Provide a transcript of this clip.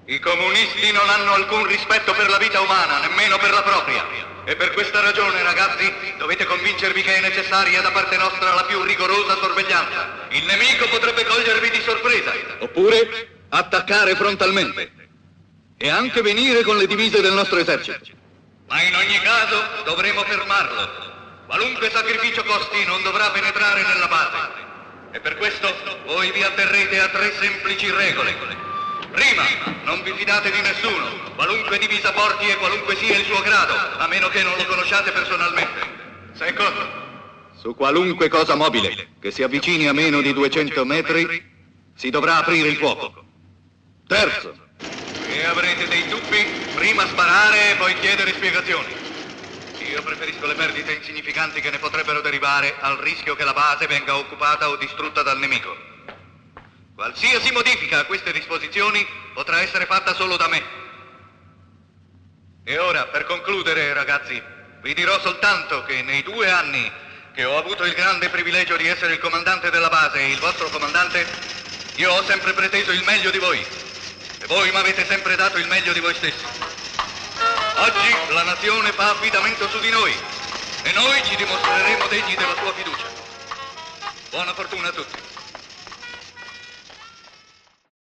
I comunisti non hanno alcun rispetto per la vita umana, nemmeno per la propria. E per questa ragione, ragazzi, dovete convincervi che è necessaria da parte nostra la più rigorosa sorveglianza. Il nemico potrebbe cogliervi di sorpresa. Oppure attaccare frontalmente. E anche venire con le divise del nostro esercito. Ma in ogni caso dovremo fermarlo. Qualunque sacrificio costi non dovrà penetrare nella base. E per questo voi vi atterrete a 3 semplici regole. Prima, non vi fidate di nessuno, qualunque divisa porti e qualunque sia il suo grado, a meno che non lo conosciate personalmente. Secondo, su qualunque cosa mobile che si avvicini a meno di 200 metri, si dovrà aprire il fuoco. Terzo, se avrete dei dubbi, prima sparare e poi chiedere spiegazioni. Io preferisco le perdite insignificanti che ne potrebbero derivare al rischio che la base venga occupata o distrutta dal nemico. Qualsiasi modifica a queste disposizioni potrà essere fatta solo da me. E ora, per concludere, ragazzi, vi dirò soltanto che nei 2 anni che ho avuto il grande privilegio di essere il comandante della base e il vostro comandante, io ho sempre preteso il meglio di voi. E voi mi avete sempre dato il meglio di voi stessi. Oggi la nazione fa affidamento su di noi e noi ci dimostreremo degni della sua fiducia. Buona fortuna a tutti.